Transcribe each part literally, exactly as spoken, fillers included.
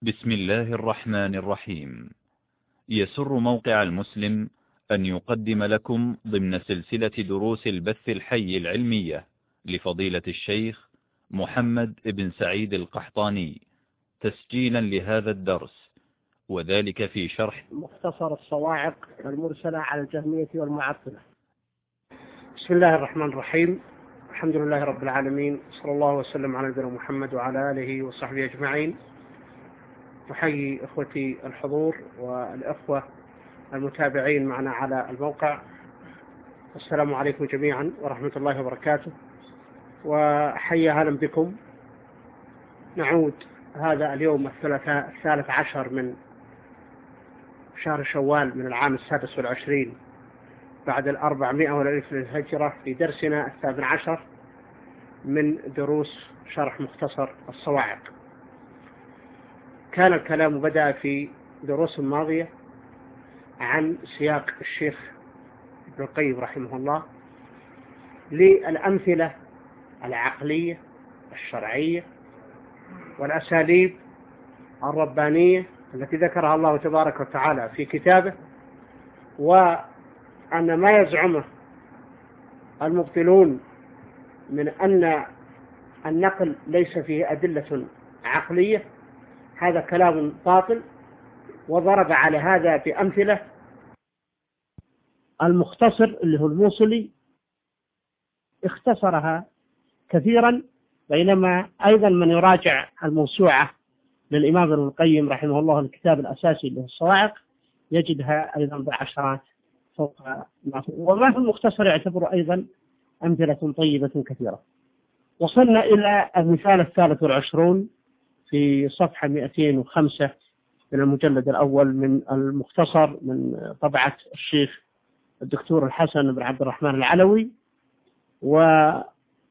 بسم الله الرحمن الرحيم. يسر موقع المسلم أن يقدم لكم ضمن سلسلة دروس البث الحي العلمية لفضيلة الشيخ محمد بن سعيد القحطاني تسجيلا لهذا الدرس، وذلك في شرح مختصر الصواعق المرسلة على الجهمية والمعطلة. بسم الله الرحمن الرحيم. الحمد لله رب العالمين، صلى الله وسلم على نبينا محمد وعلى آله وصحبه أجمعين. أحيي إخوتي الحضور والإخوة المتابعين معنا على الموقع. السلام عليكم جميعا ورحمة الله وبركاته، وحي أهلا بكم. نعود هذا اليوم الثلاثاء الثالث عشر من شهر شوال من العام السادس والعشرين بعد الأربعمائة والألف للهجرة، في درسنا الثامن عشر من دروس شرح مختصر الصواعق. كان الكلام بدأ في دروس ماضية عن سياق الشيخ ابن القيم رحمه الله للأمثلة العقلية الشرعية والأساليب الربانية التي ذكرها الله تبارك وتعالى في كتابه، وأن ما يزعمه المبطلون من أن النقل ليس فيه أدلة عقلية هذا كلام باطل، وضرب على هذا بأمثلة. المختصر اللي هو الموصلي اختصرها كثيرا، بينما أيضا من يراجع الموسوعة للإمام ابن القيم رحمه الله الكتاب الأساسي له الصواعق يجدها أيضا بعشرات فوق ما في، وما في المختصر يعتبر أيضا أمثلة طيبة كثيرة. وصلنا إلى المثال الثالث والعشرون في صفحة مئتين وخمسة من المجلد الأول من المختصر من طبعة الشيخ الدكتور الحسن بن عبد الرحمن العلوي. ونقرأ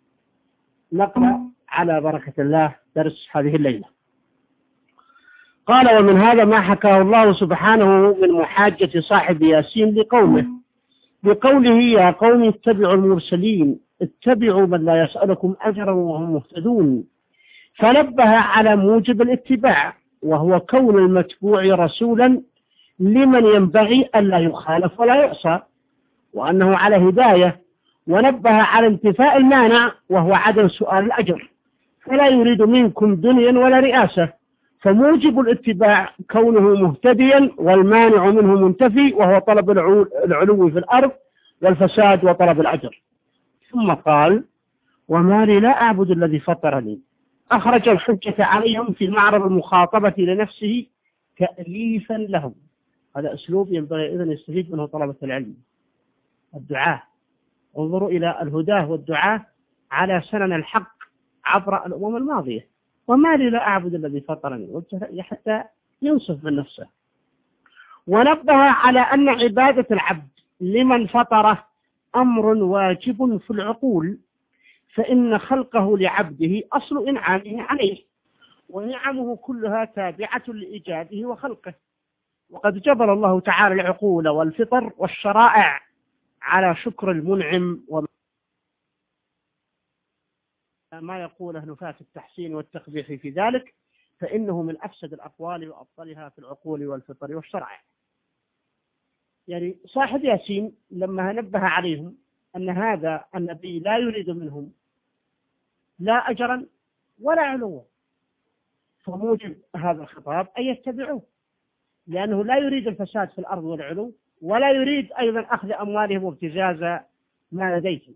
على بركة الله درس هذه الليلة. قال: ومن هذا ما حكاه الله سبحانه من محاجة صاحب ياسين لقومه بقوله: يا قوم اتبعوا المرسلين، اتبعوا من لا يسألكم أجرا وهم مهتدون. فنبه على موجب الاتباع، وهو كون المتبوع رسولا لمن ينبغي ألا يخالف ولا يعصى، وأنه على هداية. ونبه على انتفاء المانع، وهو عدم سؤال الأجر، فلا يريد منكم دنيا ولا رئاسة. فموجب الاتباع كونه مهتديا، والمانع منه منتفي، وهو طلب العلو في الأرض والفساد وطلب الأجر. ثم قال: وما لي لا أعبد الذي فطرني. أخرج الحجة عليهم في معرض المخاطبة لنفسه تأليفا لهم. هذا أسلوب ينبغي إذن يستفيد منه طلبة العلم الدعاة. انظروا إلى الهداه والدعاة على سنن الحق عبر الأمم الماضية. وما لي لا أعبد الذي فطرني، حتى ينصف من نفسه. ونبه على أن عبادة العبد لمن فطره أمر واجب في العقول، فإن خلقه لعبده أصل إنعامه عليه، ونعمه كلها تابعة لإيجاده وخلقه. وقد جبل الله تعالى العقول والفطر والشرائع على شكر المنعم، وما يقوله نفاة التحسين والتقبيح في ذلك، فإنه من أفسد الأقوال وأبطلها في العقول والفطر والشرائع. يعني صاحب ياسين لما نبه عليهم أن هذا النبي لا يريد منهم لا أجرا ولا علوا، فموجب هذا الخطاب أن يتبعوه، لأنه لا يريد الفساد في الأرض والعلو، ولا يريد أيضا أخذ أموالهم وابتزاز ما لديهم.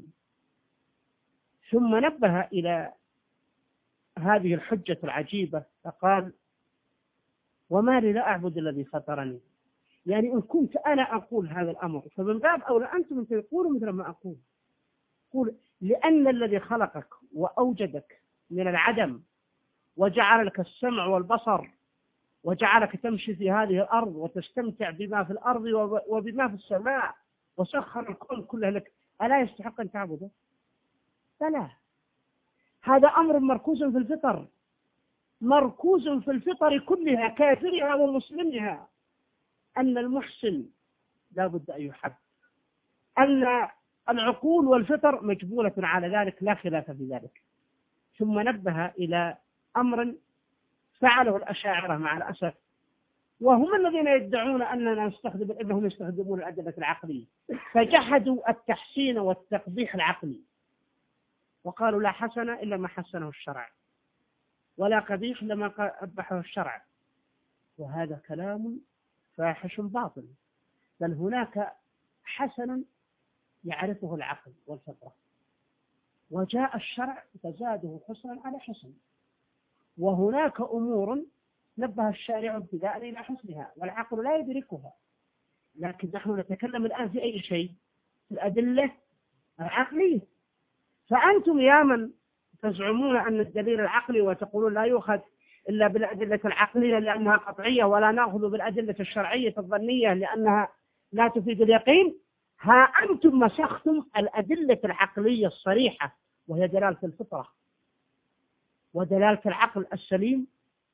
ثم نبه إلى هذه الحجة العجيبة فقال: وما لي لا أعبد الذي فطرني. يعني إن كنت أنا أقول هذا الأمر فمن باب أولى أنتم تقولوا مثل ما أقول. قول: لأن الذي خلقك وأوجدك من العدم، وجعل لك السمع والبصر، وجعلك تمشي في هذه الأرض وتستمتع بما في الأرض وبما في السماء، وسخر الكون كله لك، ألا يستحق أن تعبده؟ فلا. هذا أمر مركوز في الفطر، مركوز في الفطر كلها، كافرها ومسلمها، أن المحسن لا بد أن يحب، أن العقول والفطر مجبولة على ذلك، لا خلاف في ذلك. ثم نبه إلى أمر فعله الأشاعرة مع الأسف، وهم الذين يدعون أننا نستخدم أنهم يستخدمون الأدلة العقلية، فجحدوا التحسين والتقبيح العقلي وقالوا لا حسن إلا ما حسنه الشرع، ولا قبيح إلا ما قبحه الشرع، وهذا كلام فاحش باطل. بل هناك حسن يعرفه العقل والفطرة، وجاء الشرع فزاده حسنا على حسن، وهناك أمور نبه الشارع ابتداء إلى حسنها والعقل لا يدركها. لكن نحن نتكلم الآن في أي شيء؟ في الأدلة العقلية. فأنتم يا من تزعمون أن الدليل العقلي وتقولون لا يؤخذ إلا بالأدلة العقلية لأنها قطعية، ولا نأخذ بالأدلة الشرعية الظنية لأنها لا تفيد اليقين، ها أنتم مسختم الأدلة العقلية الصريحة وهي دلالة الفطرة ودلالة العقل السليم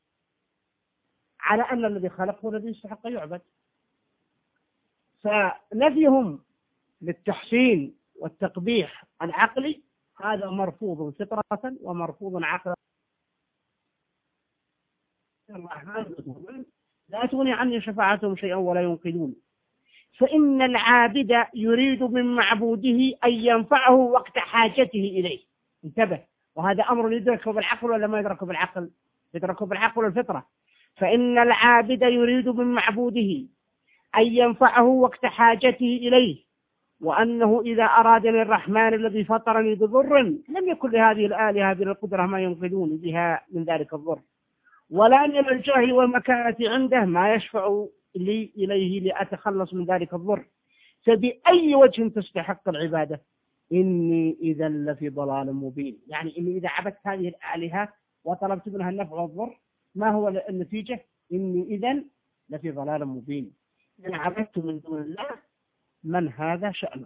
على أن الذي خلقه الذي يستحق يعبد. فنفيهم للتحسين والتقبيح العقلي هذا مرفوض فطرة ومرفوض عقلا. لا تغني عني شفاعتهم شيئا ولا ينقذون. فإن العابد يريد من معبوده أن ينفعه وقت حاجته إليه. انتبه، وهذا أمر يدركه بالعقل ولا ما يدركه بالعقل؟ يدركه بالعقل والفطرة. فإن العابد يريد من معبوده أن ينفعه وقت حاجته إليه، وأنه إذا أرادني الرحمن الذي فطرني بضر لم يكن لهذه الآلهة بالقدرة ما ينقذون بها من ذلك الضر، ولا من الجاه والمكانة عنده ما يشفع لي إليه لأتخلص من ذلك الضر. فبأي وجه تستحق العبادة؟ إني إذا لفي ضلال مبين. يعني إني إذا عبدت هذه الآلهة وطلبت منها النفع والضر ما هو النتيجة؟ إني إذا لفي ضلال مبين. إن عبدت من دون الله من هذا شأنه.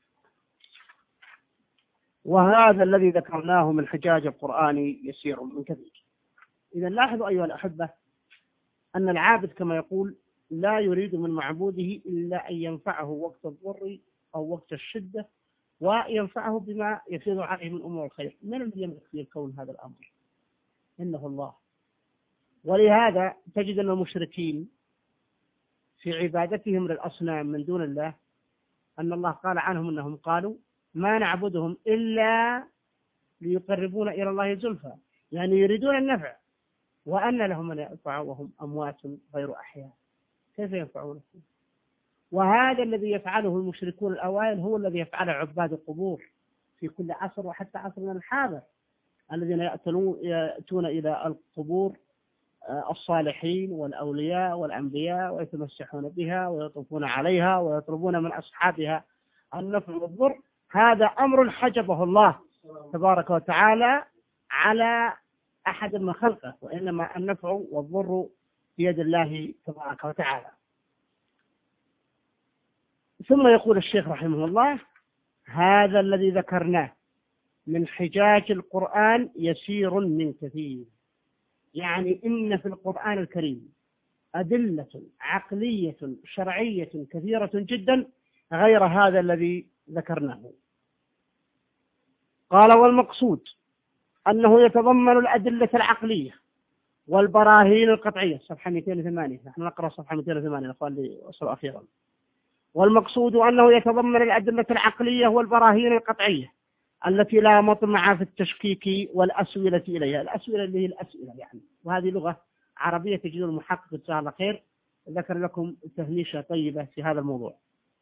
وهذا الذي ذكرناه من حجاج القرآن يسير من كثير. إذا لاحظوا أيها الأحبة أن العابد كما يقول لا يريد من معبوده إلا أن ينفعه وقت الضر أو وقت الشدة، وينفعه بما يفيض عليه من أمور الخير. من الذي يملك في الكون هذا الأمر؟ إنه الله. ولهذا تجد أن المشركين في عبادتهم للأصنام من دون الله أن الله قال عنهم أنهم قالوا ما نعبدهم إلا ليقربون إلى الله زلفى، يعني يريدون النفع، وأن لهم من ينفع وهم أموات غير أحياء. كيف ينفعون؟ وهذا الذي يفعله المشركون الأوائل هو الذي يفعله عباد القبور في كل عصر وحتى عصرنا الحاضر، الذين يأتون إلى القبور الصالحين والأولياء والأنبياء ويتمسحون بها ويطوفون عليها ويطلبون من أصحابها النفع والضر. هذا أمر حجبه الله تبارك وتعالى على أحد من خلقه، وإنما النفع والضر بيد الله تبارك وتعالى. ثم يقول الشيخ رحمه الله هذا الذي ذكرناه من حجاج القرآن يسير من كثير. يعني إن في القرآن الكريم أدلة عقلية شرعية كثيرة جدا غير هذا الذي ذكرناه. قال والمقصود أنه يتضمن الأدلة العقلية والبراهين القطعية. صفحة مئتين وثمانية، نحن نقرأ صفحة مئتين وثمانية الأخوان اللي وصلوا أخيرا. والمقصود أنه يتضمن الأدلة العقلية والبراهين القطعية التي لا مطمع في التشكيك والأسئلة إليها. الأسئلة اللي هي الأسئلة يعني، وهذه لغة عربية تجدون المحقق جزاه الله خير ذكر لكم تهميشة طيبة في هذا الموضوع.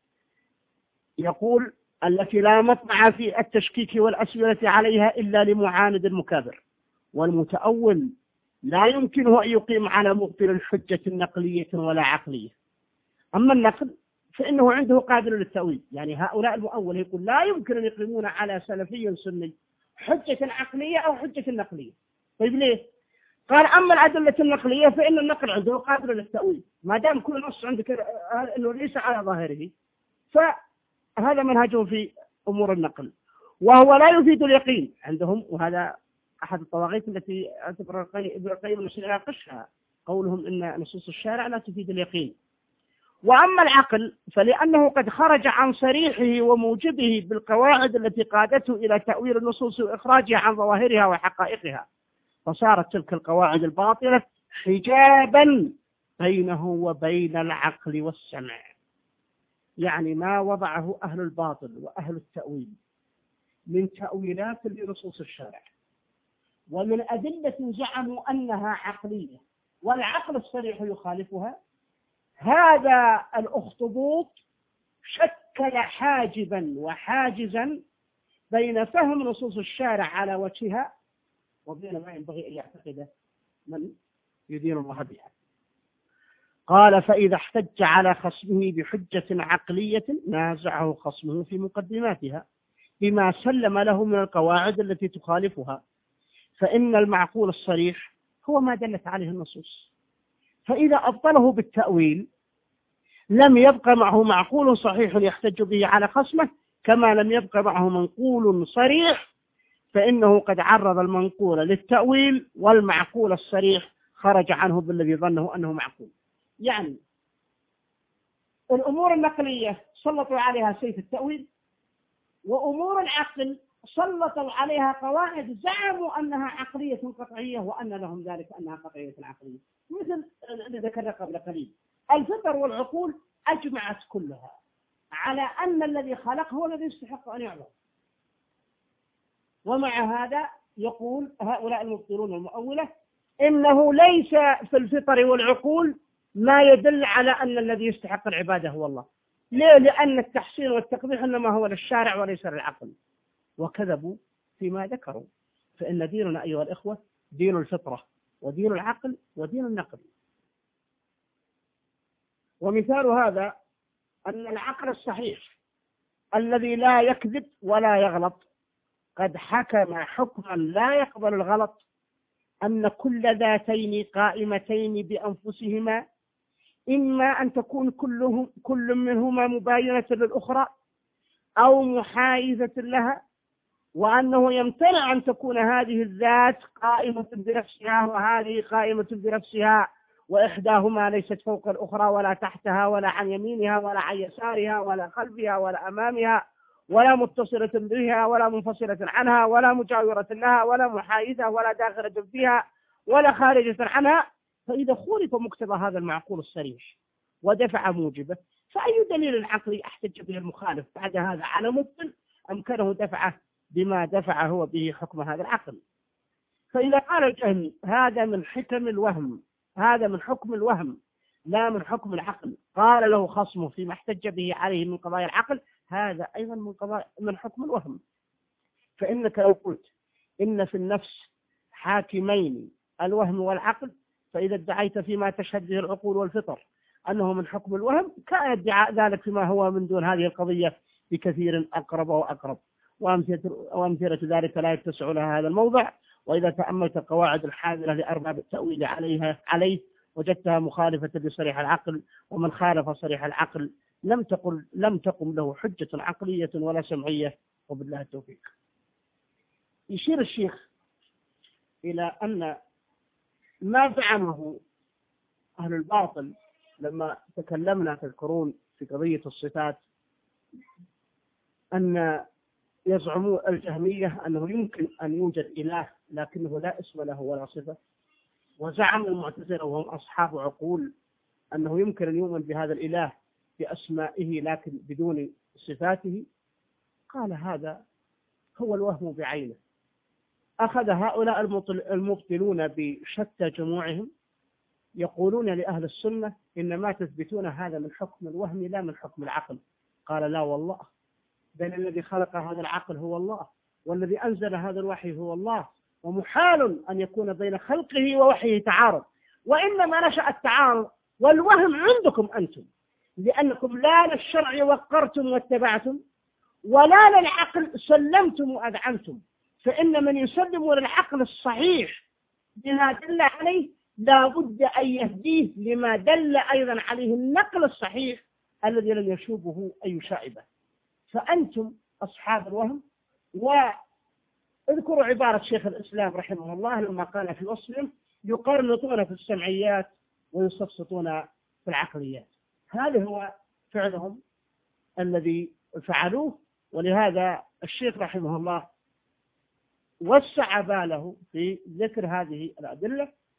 يقول التي لا مطمع في التشكيك والأسئلة عليها إلا لمعاند مكابر، والمتأول لا يمكنه أن يقيم على مبطل الحجة نقلية ولا عقلية. أما النقل فإنه عنده قابل للتأويل. يعني هؤلاء المؤول يقول لا يمكن أن يقيمون على سلفي سني حجة عقلية أو حجة نقلية. طيب ليه؟ قال أما الأدلة النقلية فإن النقل عنده قابل للتأويل، ما دام كل نص عندك أنه ليس على ظاهره فهذا منهجهم في أمور النقل، وهو لا يفيد اليقين عندهم. وهذا أحد الطواغيت التي اعتبر ابن القيم يناقشها، قولهم إن نصوص الشارع لا تفيد اليقين. وأما العقل فلأنه قد خرج عن صريحه وموجبه بالقواعد التي قادته إلى تأويل النصوص وإخراجها عن ظواهرها وحقائقها، فصارت تلك القواعد الباطلة حجابا بينه وبين العقل والسمع، يعني ما وضعه أهل الباطل وأهل التأويل من تأويلات لنصوص الشرع ومن أدلة زعموا أنها عقلية والعقل الصريح يخالفها، هذا الأخطبوط شكل حاجبا وحاجزا بين فهم نصوص الشارع على وجهها وبين ما ينبغي أن يعتقده من يدين الله بها. قال: فإذا احتج على خصمه بحجة عقلية نازعه خصمه في مقدماتها بما سلم له من القواعد التي تخالفها، فإن المعقول الصريح هو ما دلت عليه النصوص، فإذا أبطله بالتأويل لم يبق معه معقول صحيح يحتج به على خصمه، كما لم يبق معه منقول صريح، فإنه قد عرض المنقول للتأويل والمعقول الصريح خرج عنه بالذي ظنه أنه معقول. يعني الأمور النقلية سلطوا عليها سيف التأويل، وأمور العقل سلطوا عليها قواعد زعموا أنها عقلية قطعية وأن لهم ذلك أنها قطعية عقلية، مثل الذي ذكرنا قبل قليل. الفطر والعقول أجمعت كلها على أن الذي خلق هو الذي يستحق أن يعبد، ومع هذا يقول هؤلاء المبطلون المؤولة إنه ليس في الفطر والعقول ما يدل على أن الذي يستحق العبادة هو الله. ليه؟ لأن التحسين والتقبيح إنما هو للشارع وليس للعقل، وكذبوا فيما ذكروا. فإن ديننا أيها الإخوة دين الفطرة ودين العقل ودين النقل. ومثال هذا أن العقل الصحيح الذي لا يكذب ولا يغلط قد حكم حكما لا يقبل الغلط، أن كل ذاتين قائمتين بأنفسهما إما أن تكون كلهم كل منهما مباينة للأخرى أو محايزة لها، وأنه يمتنع أن تكون هذه الذات قائمة بنفسها وهذه قائمة بنفسها، وإحداهما ليست فوق الأخرى ولا تحتها ولا عن يمينها ولا عن يسارها ولا خلفها ولا أمامها ولا متصلة بها ولا منفصلة عنها ولا مجاورة لها ولا محايدة ولا داخلة فيها ولا خارجة عنها. فإذا خولف مقتضى هذا المعقول الصريح ودفع موجبه، فأي دليل عقلي احتج به المخالف بعد هذا على مبطل أمكنه دفعه بما دفع هو به حكم هذا العقل؟ فإذا قال الجهمي هذا من حكم الوهم، هذا من حكم الوهم لا من حكم العقل، قال له خصمه فيما احتج به عليه من قضايا العقل هذا أيضا من قضايا من حكم الوهم. فإنك لو قلت إن في النفس حاكمين الوهم والعقل، فإذا ادعيت فيما تشهد به العقول والفطر أنه من حكم الوهم، كان ادعاء ذلك فيما هو من دون هذه القضية بكثير أقرب وأقرب، وأمثلة ذلك لا يتسع لها هذا الموضع. وإذا تأملت القواعد الحاذرة لأرباب التأويل عليها عليه وجدتها مخالفة لصريح العقل، ومن خالف صريح العقل لم تقل لم تقم له حجة عقلية ولا سمعية، وبالله التوفيق. يشير الشيخ إلى أن ما زعمه أهل الباطل لما تكلمنا في القرون في قضية الصفات، أن يزعموا الجهمية أنه يمكن أن يوجد إله لكنه لا اسم له ولا صفة، وزعم المعتزلة وهم أصحاب عقول أنه يمكن أن يؤمن بهذا الإله بأسمائه لكن بدون صفاته. قال هذا هو الوهم بعينه. أخذ هؤلاء المبطلون بشتى جموعهم يقولون لأهل السنة إن ما تثبتون هذا من حكم الوهم لا من حكم العقل. قال لا والله، بل الذي خلق هذا العقل هو الله، والذي أنزل هذا الوحي هو الله، ومحال أن يكون بين خلقه ووحيه تعارض، وإنما نشأ التعارض والوهم عندكم أنتم، لأنكم لا للشرع وقرتم واتبعتم ولا للعقل سلمتم وأذعنتم. فإن من يسلم للعقل الصحيح بما دل عليه لا بد أن يهديه لما دل أيضا عليه النقل الصحيح الذي لم يشوبه أي شائبة. فأنتم أصحاب الوهم. واذكروا عبارة شيخ الإسلام رحمه الله لما قال في وصفهم يقرنطون في السمعيات ويسفسطون في العقليات. هذا هو فعلهم الذي فعلوه. ولهذا الشيخ رحمه الله وسع باله في ذكر هذه الأدلة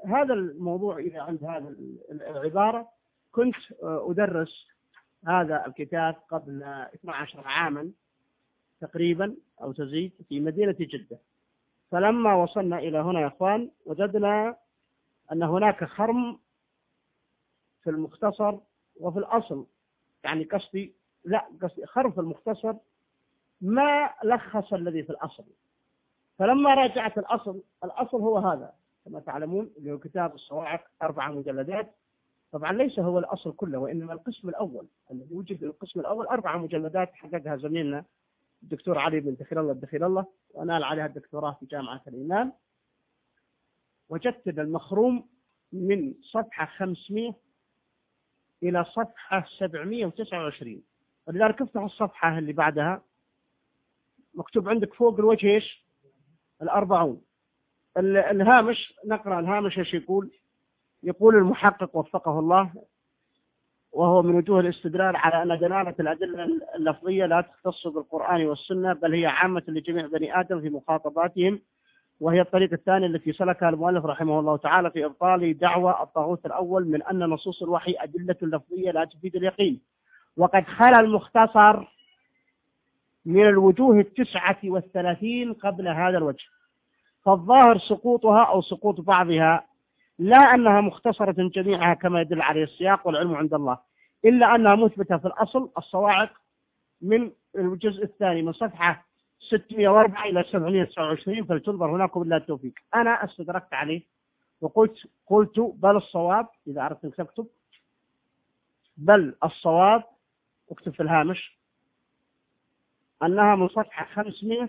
هذا الموضوع إذا عند هذا العبارة كنت أدرس هذا الكتاب قبل اثني عشر عاما تقريبا أو تزيد في مدينة جدة. فلما وصلنا إلى هنا يا أخوان وجدنا أن هناك خرم في المختصر وفي الأصل، يعني قصدي لا قصدي خرم في المختصر ما لخص الذي في الأصل. فلما راجعت الأصل، الأصل هو هذا كما تعلمون اللي هو كتاب الصواعق أربعة مجلدات. طبعا ليس هو الأصل كله، وإنما القسم الأول الذي وجد في القسم الأول أربعة مجلدات حققها زميلنا الدكتور علي بن دخيل الله الدخيل الله، ونال عليها الدكتوراه في جامعة الإمام. وجدت المخروم من صفحة خمسمائة إلى صفحة سبعمائة وتسعة وعشرين. ولذلك افتح الصفحة اللي بعدها مكتوب عندك فوق الوجه ايش؟ الأربعون. الهامش نقرأ الهامش ايش يقول؟ يقول المحقق وفقه الله، وهو من وجوه الاستدلال على أن دلالة الأدلة اللفظية لا تختص بالقرآن والسنة، بل هي عامة لجميع بني آدم في مخاطباتهم، وهي الطريقة الثانية التي سلكها المؤلف رحمه الله تعالى في إبطال دعوى الطاغوت الأول من أن نصوص الوحي أدلة لفظية لا تفيد اليقين. وقد خلا المختصر من الوجوه التسعة والثلاثين قبل هذا الوجه، فالظاهر سقوطها أو سقوط بعضها، لا أنها مختصرة جميعها كما يدل عليه السياق، والعلم عند الله، إلا أنها مثبتة في الأصل الصواعق من الجزء الثاني من صفحة ستمائة وأربعة إلى سبعمائة وتسعة وعشرين، فلتنظر هناك بالله التوفيق. أنا استدركت عليه وقلت قلت بل الصواب، إذا أردت أن تكتب بل الصواب اكتب في الهامش أنها من صفحة خمسمائة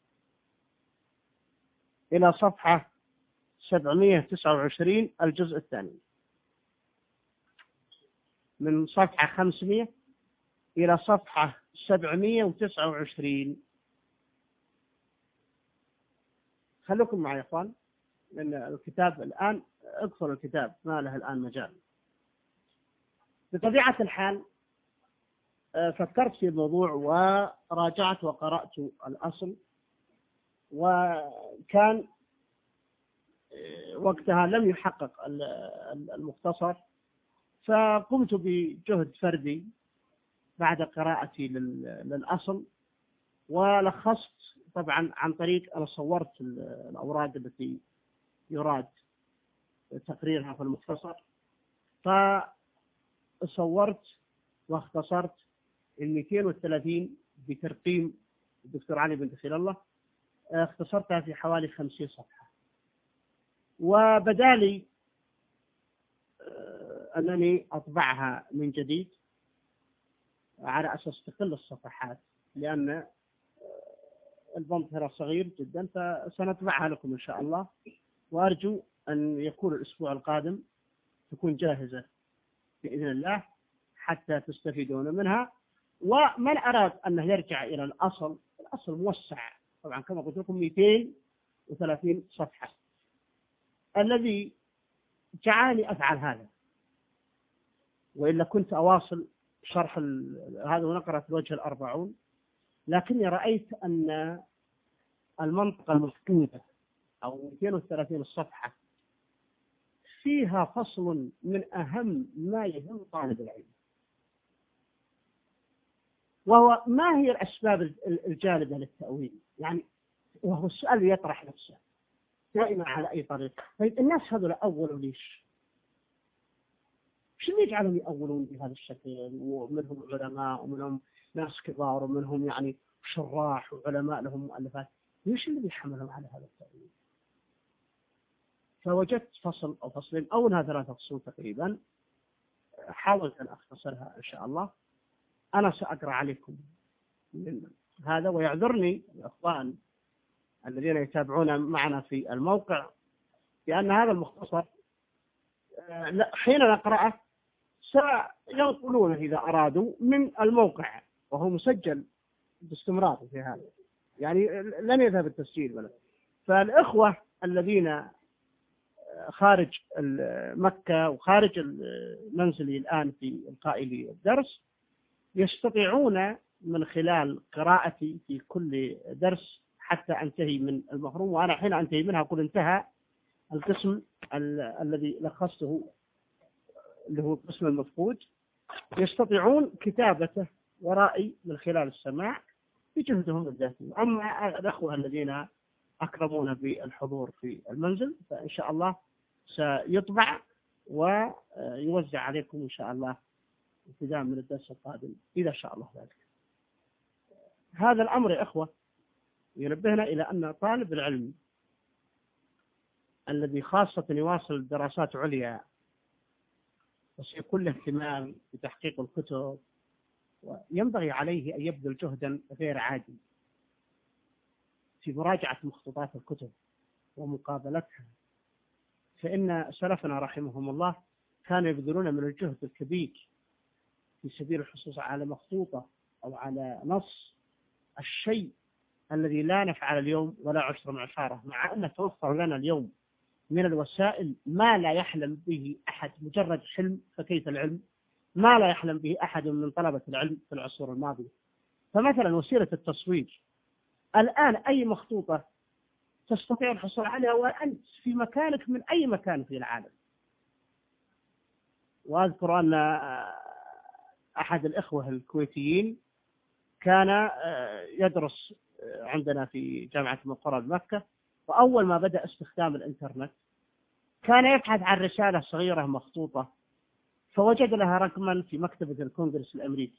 إلى صفحة سبعمائة وتسعة وعشرين الجزء الثاني، من صفحة خمسمائة إلى صفحة سبعمائة وتسعة وعشرين. خلوكم معي يا إخوان، لأن الكتاب الآن اقصر الكتاب ما له الآن مجال. بطبيعة الحال فكرت في الموضوع وراجعت وقرأت الأصل، وكان وقتها لم يحقق المختصر، فقمت بجهد فردي بعد قراءتي للأصل ولخصت طبعا عن طريق أنا صورت الأوراق التي يراد تقريرها في المختصر، فصورت واختصرت ال مئتين وثلاثين بترقيم الدكتور علي بن دخيل الله، اختصرتها في حوالي خمسين صفحة. وبدالي أنني أطبعها من جديد على أساس تقل الصفحات، لأن البنط صغير جدا، فسنطبعها لكم إن شاء الله، وأرجو أن يكون الأسبوع القادم تكون جاهزة بإذن الله حتى تستفيدون منها. ومن أراد أنه يرجع إلى الأصل، الأصل موسع طبعا كما قلت لكم مئتين وثلاثين صفحة. الذي جعلني أفعل هذا، وإلا كنت أواصل شرح هذا ونقرأ في الوجه الأربعون، لكني رأيت أن المنطقة المفقودة أو مئتين وثلاثين الصفحة فيها فصل من أهم ما يهم طالب العلم، وهو ما هي الأسباب الجالبة للتأويل. يعني وهو السؤال يطرح نفسه دائما على أي طريقة. طيب الناس هذول أولوا ليش؟ شو اللي يجعلهم يأولون بهذا الشكل؟ ومنهم علماء ومنهم ناس كبار ومنهم يعني شراح وعلماء لهم مؤلفات، ليش اللي بيحملهم على هذا التأويل؟ فوجدت فصل أو فصلين أو انها ثلاثة فصول تقريبا، حاولت أن أختصرها إن شاء الله. أنا سأقرأ عليكم من هذا، ويعذرني الأخوان الذين يتابعون معنا في الموقع لأن هذا المختصر حين نقرأه سينقلونه إذا أرادوا من الموقع، وهو مسجل باستمرار في هذا، يعني لن يذهب التسجيل ولا. فالإخوة الذين خارج مكة وخارج منزلي الآن في إلقاء الدرس يستطيعون من خلال قراءتي في كل درس حتى أنتهي من المخروم، وأنا حين أنتهي منها أقول انتهى القسم ال الذي لخصته اللي هو القسم المفقود يستطيعون كتابته ورائي من خلال السماع بجهدهم الذاتي. أما الأخوة الذين أكرمونا بالحضور في المنزل فإن شاء الله سيطبع ويوزع عليكم إن شاء الله ابتداء من الدرس القادم إذا شاء الله ذلك. هذا الأمر يا إخوة ينبهنا إلى أن طالب العلم الذي خاصة يواصل دراسات عليا وسيكون له اهتمام بتحقيق الكتب وينبغي عليه أن يبذل جهدا غير عادي في مراجعة مخطوطات الكتب ومقابلتها، فإن سلفنا رحمهم الله كانوا يبذلون من الجهد الكبير في سبيل الحصول على مخطوطة أو على نص الشيء الذي لا نفعل اليوم ولا عشر معشارة، مع أن توفر لنا اليوم من الوسائل ما لا يحلم به أحد. مجرد حلم فكيف العلم، ما لا يحلم به أحد من طلبة العلم في العصور الماضية. فمثلا وسيلة التصوير الآن أي مخطوطة تستطيع الحصول عليها وأنت في مكانك من أي مكان في العالم. وأذكر أن أحد الإخوة الكويتيين كان يدرس عندنا في جامعة المقرة بمكة، وأول ما بدأ استخدام الإنترنت كان يبحث عن رسالة صغيرة مخطوطة فوجد لها رقما في مكتبة الكونغرس الأمريكي،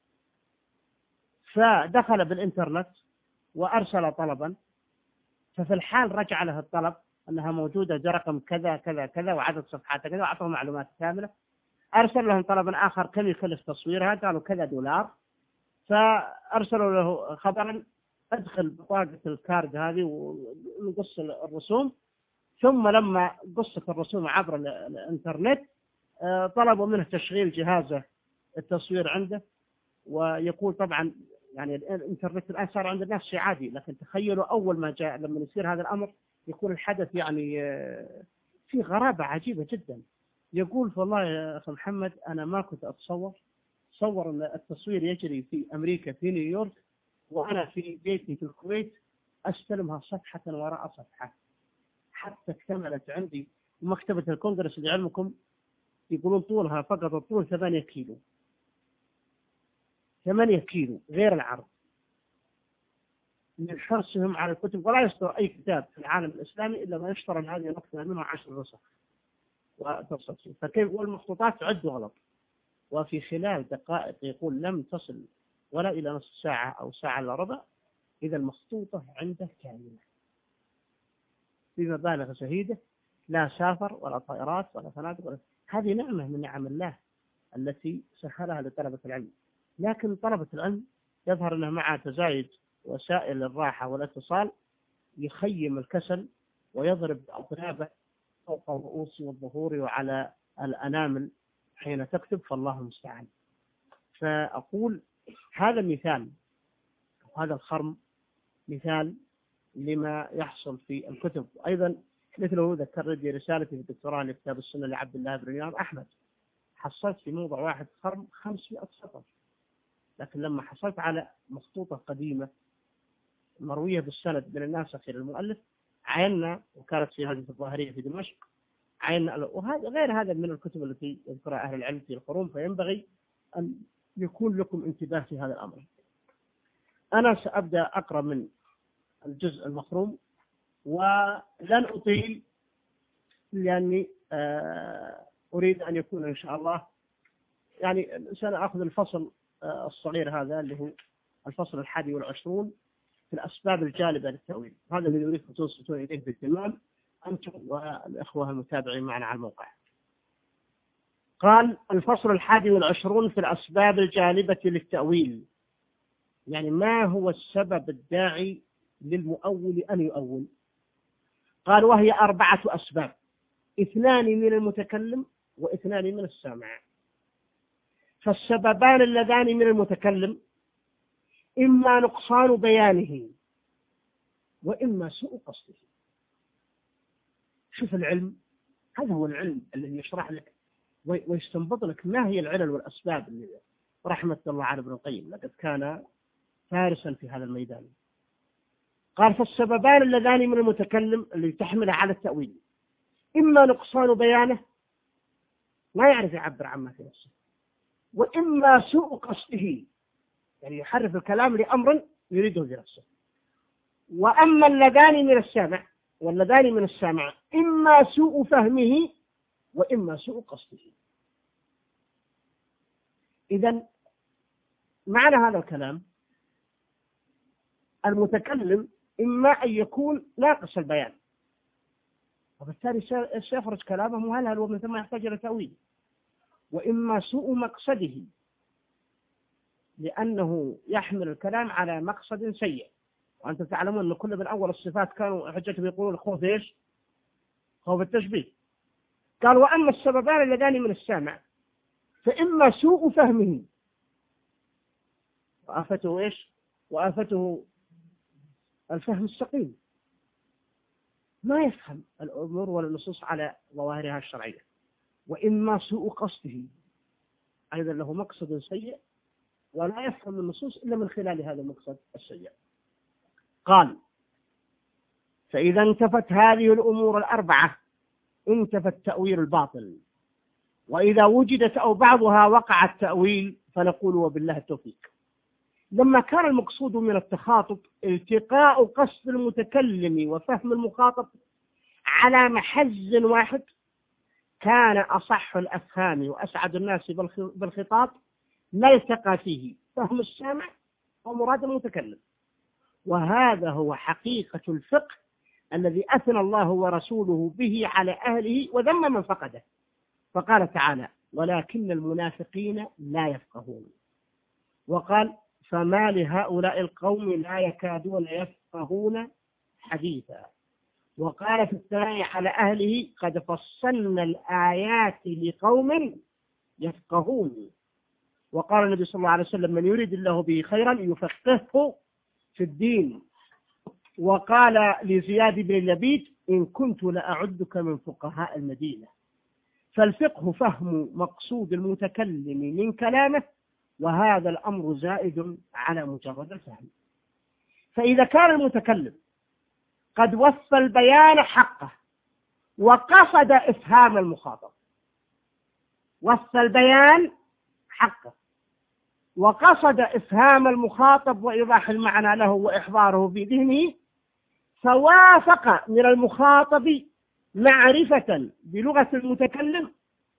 فدخل بالإنترنت وأرسل طلبا، ففي الحال رجع له الطلب أنها موجودة برقم كذا كذا كذا وعدد صفحات كذا وأعطوا معلومات كاملة. أرسل لهم طلبا آخر كم يكلف تصويرها، قالوا كذا دولار، فأرسلوا له خبرا أدخل بطاقة الكارد هذه ونقص الرسوم، ثم لما قصت الرسوم عبر الإنترنت طلبوا منه تشغيل جهازه التصوير عنده. ويقول طبعا يعني الإنترنت الآن صار عند الناس شيء عادي، لكن تخيلوا أول ما جاء لما يصير هذا الأمر يكون الحدث يعني في غرابة عجيبة جدا. يقول والله يا أخي محمد أنا ما كنت أتصور تصور أن التصوير يجري في أمريكا في نيويورك وأنا في بيتي في الكويت أستلمها صفحة وراء صفحة، حتى اكتملت عندي مكتبة الكونغرس لعلمكم يقولون طولها فقط الطول ثمانية كيلو، ثمانية كيلو غير العرض، من حرصهم على الكتب. ولا يصدر أي كتاب في العالم الإسلامي إلا ما يشترى من هذه المكتبة منه عشر نسخ وتصل. فكيف والمخطوطات تعد غلط، وفي خلال دقائق يقول لم تصل ولا إلى نصف ساعة أو ساعة إلا ربع إذا المخطوطة عنده كاملة بمبالغ شهيدة، لا سافر ولا طائرات ولا فنادق ولا. هذه نعمة من نعم الله التي سهلها لطلبة العلم. لكن طلبة العلم يظهر أنه مع تزايد وسائل الراحة والاتصال يخيم الكسل ويضرب أطنابه فوق الرؤوس والظهور وعلى الأنامل حين تكتب، فالله المستعان. فأقول هذا مثال، وهذا الخرم مثال لما يحصل في الكتب. أيضا مثله ذكر لي رسالتي في الدكتوراه لكتاب السنة لعبد الله بن رياض أحمد، حصلت في موضع واحد خرم خمسمائة سطر، لكن لما حصلت على مخطوطة قديمة مروية بالسند من الناسخ إلى المؤلف عيننا، وكانت في هذه الظاهرية في دمشق عيننا. وهذا غير هذا من الكتب التي يذكرها أهل العلم في القرون، فينبغي أن يكون لكم انتباه في هذا الأمر. أنا سأبدأ أقرأ من الجزء المخروم ولن أطيل لأني أريد أن يكون إن شاء الله يعني سنأخذ الفصل الصغير هذا اللي هو الفصل الحادي والعشرون في الأسباب الجالبة للتأويل. هذا الذي أريد توصلون إليه باهتمام أنتم والإخوة المتابعين معنا على الموقع. قال الفصل الحادي والعشرون في الأسباب الجالبة للتأويل، يعني ما هو السبب الداعي للمؤول أن يؤول؟ قال وهي أربعة أسباب، اثنان من المتكلم واثنان من السامع. فالسببان اللذان من المتكلم إما نقصان بيانه وإما سوء قصده. شوف العلم، هذا هو العلم الذي يشرح لك ويستنبط لك ما هي العلل والأسباب. اللي رحمة الله على ابن القيم لقد كان فارسا في هذا الميدان. قال فالسببان اللذان من المتكلم اللي تحمل على التأويل إما نقصان بيانه ما يعرف يعبر عما في نفسه، وإما سوء قصده يعني يحرف الكلام لأمر يريده في نفسه. وأما اللذان من السامع واللذان من السامع إما سوء فهمه وإما سوء قصده. إذن معنى هذا الكلام المتكلم إما أن يكون ناقص البيان، وبالتالي سيخرج كلامه مهلهل ومن ثم يحتاج إلى تأويل، وإما سوء مقصده لأنه يحمل الكلام على مقصد سيء. وأنتم تعلمون أن كل من أول الصفات كانوا حجتهم يقولون الخوف إيش؟ خوف التشبيه. قال وأما السببان اللذان من السامع فإما سوء فهمه وآفته إيش؟ وآفته الفهم السقيم، ما يفهم الأمور والنصوص على ظواهرها الشرعية، وإما سوء قصده أيضا له مقصد سيء ولا يفهم النصوص إلا من خلال هذا المقصد السيء. قال فإذا انتفت هذه الأمور الأربعة انتفى التأويل الباطل، وإذا وجدت أو بعضها وقع التأويل فنقول وبالله التوفيق. لما كان المقصود من التخاطب التقاء قصد المتكلم وفهم المخاطب على محز واحد كان أصح الأفهام وأسعد الناس بالخطاب لا يلتقى فيه فهم السامع ومراد المتكلم. وهذا هو حقيقة الفقه الذي أثنى الله ورسوله به على أهله وذم من فقده. فقال تعالى ولكن المنافقين لا يفقهون، وقال فما لهؤلاء القوم لا يكادون يفقهون حديثا، وقال في الثناء على أهله قد فصلنا الآيات لقوم يفقهون، وقال النبي صلى الله عليه وسلم من يريد الله به خيرا يفقهه في الدين، وقال لزياد بن لبيد إن كنت لأعدك من فقهاء المدينة. فالفقه فهم مقصود المتكلم من كلامه، وهذا الأمر زائد على مجرد الفهم. فإذا كان المتكلم قد وفى البيان حقه وقصد إفهام المخاطب، وفى البيان حقه وقصد إفهام المخاطب وإيضاح المعنى له وإحضاره في ذهنه، فوافق من المخاطب معرفة بلغة المتكلم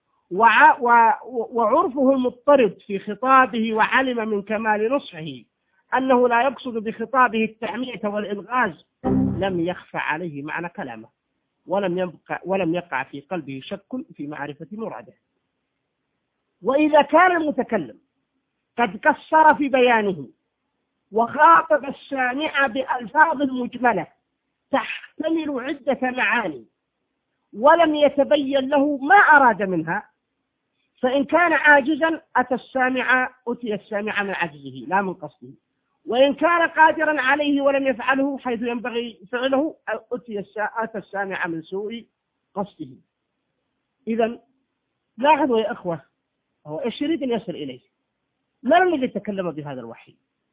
وعرفه المضطرد في خطابه، وعلم من كمال نصحه أنه لا يقصد بخطابه التعمية والإلغاز، لم يخفى عليه معنى كلامه ولم يبقى ولم يقع في قلبه شك في معرفة مراده. وإذا كان المتكلم قد قصر في بيانه وخاطب السامع بألفاظ مجملة تحتمل عدة معاني ولم يتبين له ما أراد منها، فإن كان عاجزا أتى السامع أتي السامع من عجزه لا من قصده، وإن كان قادرا عليه ولم يفعله حيث ينبغي فعله أتي أتى السامع من سوء قصده. إذن لاحظوا يا أخوة، هو إيش يريد أن يصل إليه؟ من الذي تكلم بهذا الوحي؟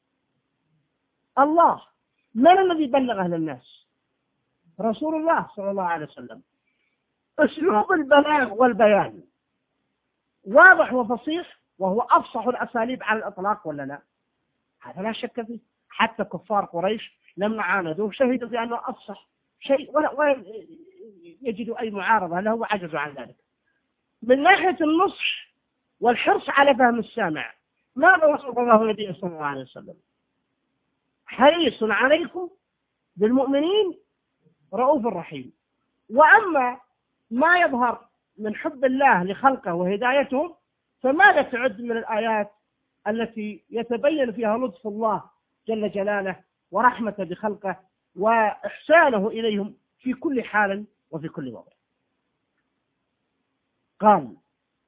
الله. من الذي بلغه للناس؟ رسول الله صلى الله عليه وسلم. أسلوب البلاغ والبيان واضح وفصيح، وهو أفصح الأساليب على الإطلاق ولا لا؟ هذا لا شك فيه. حتى كفار قريش لما عاندوه شهدوا بأنه أفصح شيء ولا يجدوا أي معارضة له وعجزوا عن ذلك. من ناحية النصح والحرص على فهم السامع ماذا وصف الله النبي صلى الله عليه وسلم؟ حريص عليكم بالمؤمنين رؤوف رحيم. وأما ما يظهر من حب الله لخلقه وهدايتهم فماذا تعد من الآيات التي يتبين فيها لطف الله جل جلاله ورحمته بخلقه وإحسانه إليهم في كل حال وفي كل وضع. قال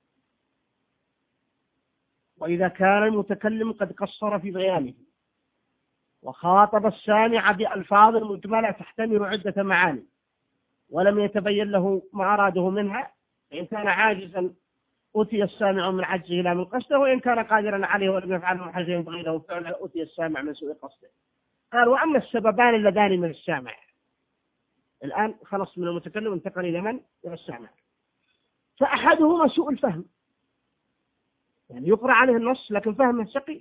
وإذا كان المتكلم قد قصر في بيانه وخاطب السامع بألفاظ مجملة تحتمل عدة معاني ولم يتبين له ما أراده منها، إن كان عاجزا أتي السامع من عجزه لا من قصده، وإن كان قادرا عليه ولم يفعله من حيث ينبغي له فعله أتي السامع من سوء قصده. قال وأما السببان اللذان من السامع الآن خلص من المتكلم انتقل إلى من؟ إلى السامع. فأحدهما سوء الفهم، يعني يقرأ عليه النص لكن فهمه سقي،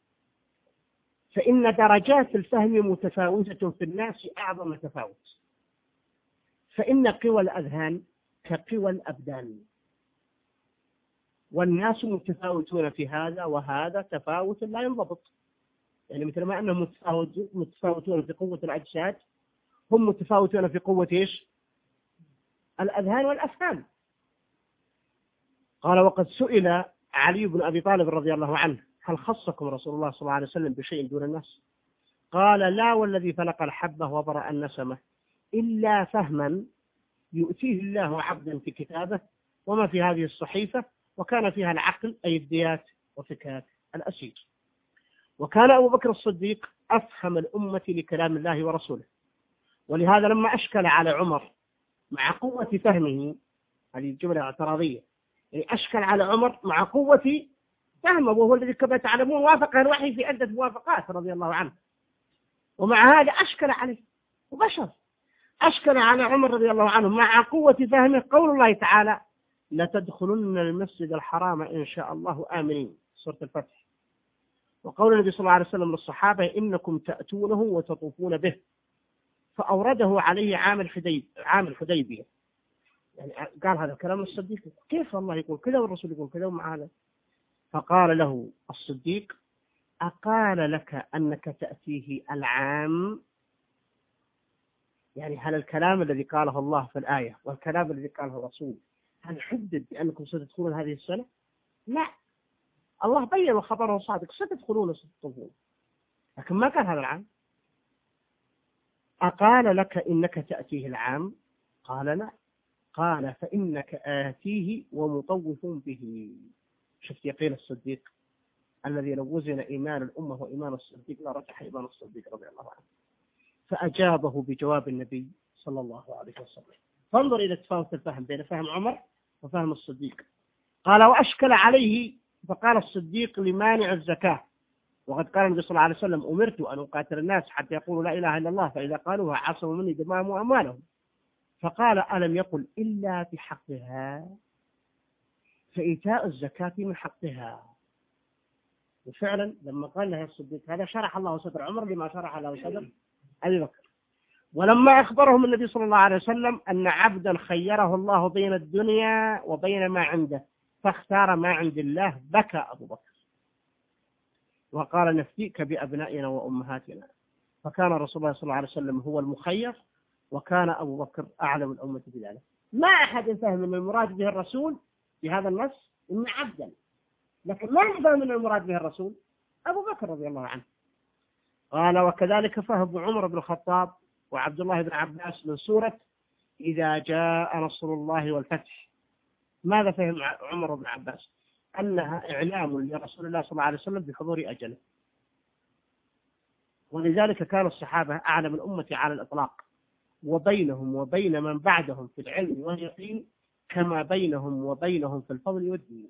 فإن درجات الفهم متفاوتة في الناس أعظم تفاوت، فإن قوى الأذهان كقوى الأبدان، والناس متفاوتون في هذا، وهذا تفاوت لا ينضبط. يعني مثل ما أنهم متفاوتون في قوة الأجساد، هم متفاوتون في قوة إيش؟ الأذهان والأفهام. قال: وقد سئل علي بن أبي طالب رضي الله عنه: هل خصكم رسول الله صلى الله عليه وسلم بشيء دون الناس؟ قال: لا والذي فلق الحبة وبرأ النسمة إلا فهما يؤتيه الله عبدا في كتابه وما في هذه الصحيفة، وكان فيها العقل أي الديات وفكاك الأسير. وكان أبو بكر الصديق أفهم الأمة لكلام الله ورسوله، ولهذا لما أشكل على عمر مع قوة فهمه، هذه الجملة اعتراضية، يعني أشكل على عمر مع قوة فهمه، وهو الذي كما تعلمون وافق الوحي في عدة موافقات رضي الله عنه، ومع هذا أشكل عليه وبشر. أشكل على عمر رضي الله عنه مع قوة فهمه قول الله تعالى: لتدخلن المسجد الحرام إن شاء الله آمنين، سورة الفتح. وقول النبي صلى الله عليه وسلم للصحابة: إنكم تأتونه وتطوفون به، فأورده عليه عام الحديب عام الحديبية. يعني قال هذا كلام الصديق، كيف الله يقول كذا والرسول يقول كذا ومع هذا؟ فقال له الصديق: أقال لك أنك تأتيه العام؟ يعني هل الكلام الذي قاله الله في الآية والكلام الذي قاله الرسول هل حدد بأنكم ستدخلون هذه السنة؟ لا، الله بين وخبره صادق، ستدخلون وستطوفون، لكن ما قال هذا العام. أقال لك إنك تأتيه العام؟ قال لا. قال: فإنك آتيه ومطوف به. شفت يقين الصديق الذي لو وزن إيمان الأمة وإيمان الصديق لا رجح إيمان الصديق رضي الله عنه. فأجابه بجواب النبي صلى الله عليه وسلم. فانظر إلى تفاوت الفهم بين فهم عمر وفهم الصديق. قال: وأشكل عليه، فقال الصديق: لمانع الزكاة، وقد قال النبي صلى الله عليه وسلم: أمرت أن أقاتل الناس حتى يقولوا لا إله إلا الله، فإذا قالوها عصموا مني دماءهم وأموالهم. فقال: ألم يقل إلا بحقها؟ فإيتاء الزكاة من حقها. وفعلا لما قال له الصديق هذا شرح الله صدر عمر لما شرح له صدر أبي بكر. ولما أخبرهم النبي صلى الله عليه وسلم أن عبدا خيره الله بين الدنيا وبين ما عنده فاختار ما عند الله، بكى أبو بكر وقال: نفديك بأبنائنا وأمهاتنا. فكان رسول الله صلى الله عليه وسلم هو المخير، وكان أبو بكر أعلم الأمة بذلك. ما أحد فهم أن المراد به الرسول في هذا النص إن عبدا، لكن ما فهم أن المراد به الرسول أبو بكر رضي الله عنه. قال: وكذلك فهم عمر بن الخطاب وعبد الله بن عباس من سورة إذا جاء نصر الله والفتح. ماذا فهم عمر بن عباس؟ أنها إعلام لرسول الله صلى الله عليه وسلم بحضور أجله، ولذلك كان الصحابة أعلم الأمة على الإطلاق، وبينهم وبين من بعدهم في العلم واليقين كما بينهم وبينهم في الفضل والدين.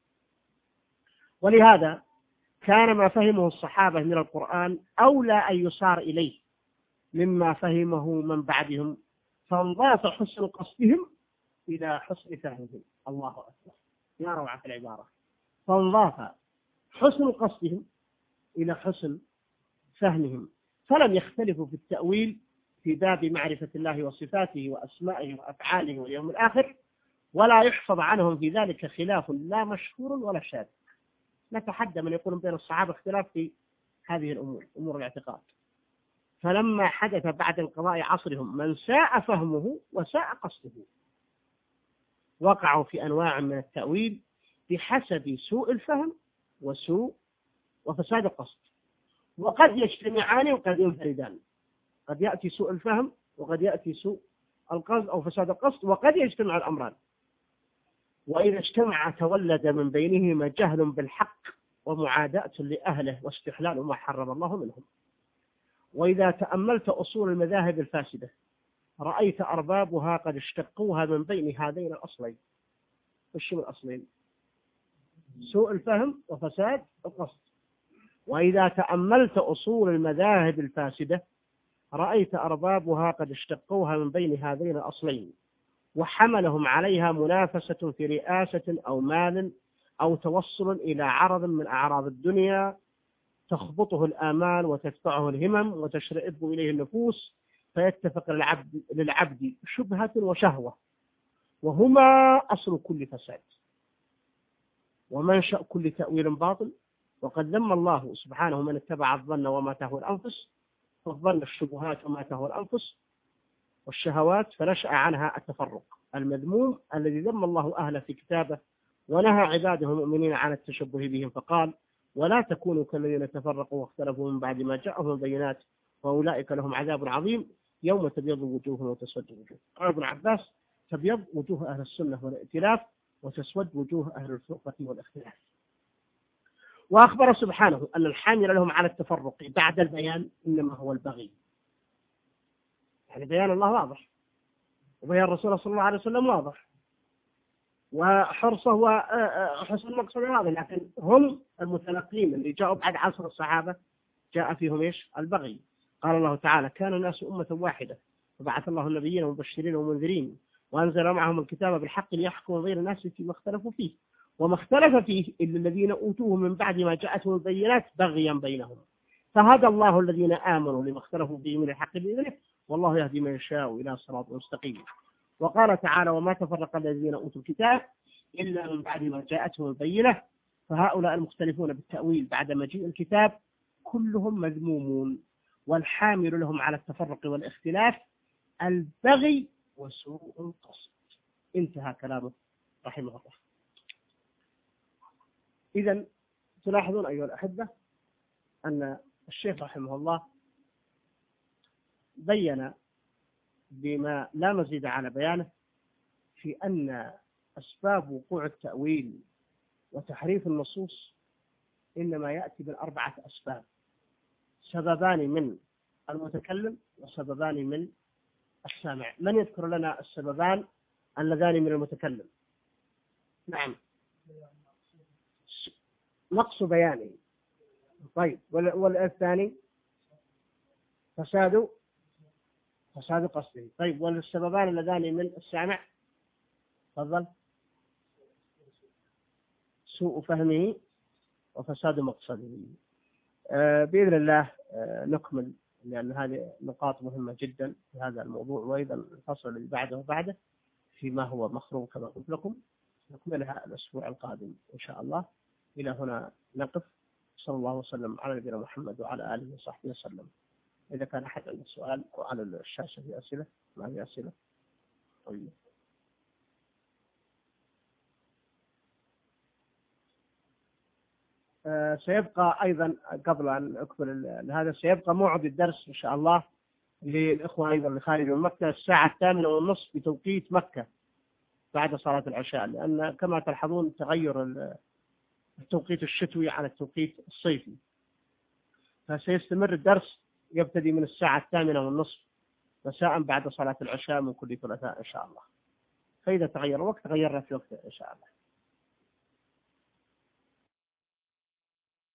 ولهذا كان ما فهمه الصحابة من القرآن أولى أن يصار إليه مما فهمه من بعدهم، فانضاف حسن قصدهم إلى حسن فهمهم. الله أكبر، يا روعة العبارة. فانضاف حسن قصدهم إلى حسن فهمهم، فلم يختلفوا في التأويل في باب معرفة الله وصفاته وأسمائه وأفعاله واليوم الآخر، ولا يحفظ عنهم في ذلك خلاف لا مشهور ولا شاذ. نتحدى من يقول بين الصحابة اختلاف في هذه الأمور، أمور الاعتقاد. فلما حدث بعد انقضاء عصرهم من ساء فهمه وساء قصده، وقعوا في أنواع من التأويل بحسب سوء الفهم وسوء وفساد القصد، وقد يجتمعان وقد ينفردان. قد يأتي سوء الفهم وقد يأتي سوء القصد أو فساد القصد، وقد يجتمع الأمران. وإذا اجتمع تولد من بينهما جهل بالحق ومعاداة لأهله واستحلال ما حرم الله منهم. وإذا تأملت أصول المذاهب الفاسدة رأيت أربابها قد اشتقوها من بين هذين الأصلين. وش من الأصلين؟ سوء الفهم وفساد القصد. وإذا تأملت أصول المذاهب الفاسدة رأيت أربابها قد اشتقوها من بين هذين الأصلين، وحملهم عليها منافسة في رئاسة أو مال أو توصل إلى عرض من أعراض الدنيا تخبطه الآمال وتدفعه الهمم وتشرئب إليه النفوس، فيتفق للعبد, للعبد شبهة وشهوة، وهما أصل كل فساد ومنشأ كل تأويل باطل. وقد ذم الله سبحانه من اتبع الظن وما تهوى الأنفس، فالظن الشبهات وما تهوى الأنفس والشهوات، فنشأ عنها التفرق المذموم الذي ذم الله أهله في كتابه، ونهى عباده المؤمنين عن التشبه بهم، فقال: ولا تكونوا كالذين تفرقوا واختلفوا من بعد ما جاءهم البينات وأولئك لهم عذاب عظيم يوم تبيض وجوه وتسود وجوه. قال ابن عباس: تبيض وجوه أهل السنة والائتلاف، وتسود وجوه أهل الفرقة والاختلاف. وأخبر سبحانه أن الحامل لهم على التفرق بعد البيان إنما هو البغي. يعني بيان الله واضح، وبيان الرسول صلى الله عليه وسلم واضح، وحرصه وحسن المقصد واضح، لكن هم المتلقين اللي جاءوا بعد عصر الصحابة جاء فيهم إيش؟ البغي. قال الله تعالى: كان الناس أمة واحدة فبعث الله النبيين مبشرين ومنذرين وأنزل معهم الكتاب بالحق ليحكم بين الناس فيما اختلفوا فيه وما اختلف فيه إلا الذين أوتوه من بعد ما جاءتهم البينات بغيا بينهم فهدى الله الذين آمنوا لما اختلفوا فيه من الحق بإذنه والله يهدي من يشاء إلى صراط مستقيم. وقال تعالى: وما تفرق الذين أوتوا الكتاب إلا من بعد ما جاءتهم البينة فهؤلاء المختلفون بالتأويل بعد مجيء الكتاب كلهم مذمومون، والحامل لهم على التفرق والاختلاف البغي وسوء القصد. انتهى كلامه رحمه الله. إذن تلاحظون أيها الأحبة أن الشيخ رحمه الله بين بما لا مزيد على بيانه في أن أسباب وقوع التأويل وتحريف النصوص إنما يأتي بالأربعة أسباب: سببان من المتكلم وسببان من السامع. من يذكر لنا السببان اللذان من المتكلم؟ نعم، نقص بيانه. طيب، والثاني فساد فساد قصده. طيب، والسببان اللذان من السامع؟ تفضل. سوء فهمه وفساد مقصده. آه بإذن الله آه نكمل، لأن هذه نقاط مهمة جدا في هذا الموضوع، وأيضا الفصل اللي بعده وبعده فيما هو مخروم كما قلت لكم نكملها الأسبوع القادم إن شاء الله. إلى هنا نقف. صلى الله وسلم على نبينا محمد وعلى آله وصحبه وسلم. إذا كان أحد عنده سؤال وعلى الشاشة في أسئلة، ما في أسئلة؟ طيب. آه سيبقى أيضا قبل أن أكمل هذا سيبقى موعد الدرس إن شاء الله للإخوة أيضا اللي خارج من مكة الساعة الثامنة والنصف بتوقيت مكة بعد صلاة العشاء، لأن كما تلحظون تغير التوقيت الشتوي على التوقيت الصيفي، فسيستمر الدرس يبتدي من الساعة الثامنة والنصف مساء بعد صلاة العشاء من كل ثلاثاء إن شاء الله. فإذا تغير الوقت تغيرنا في وقت إن شاء الله.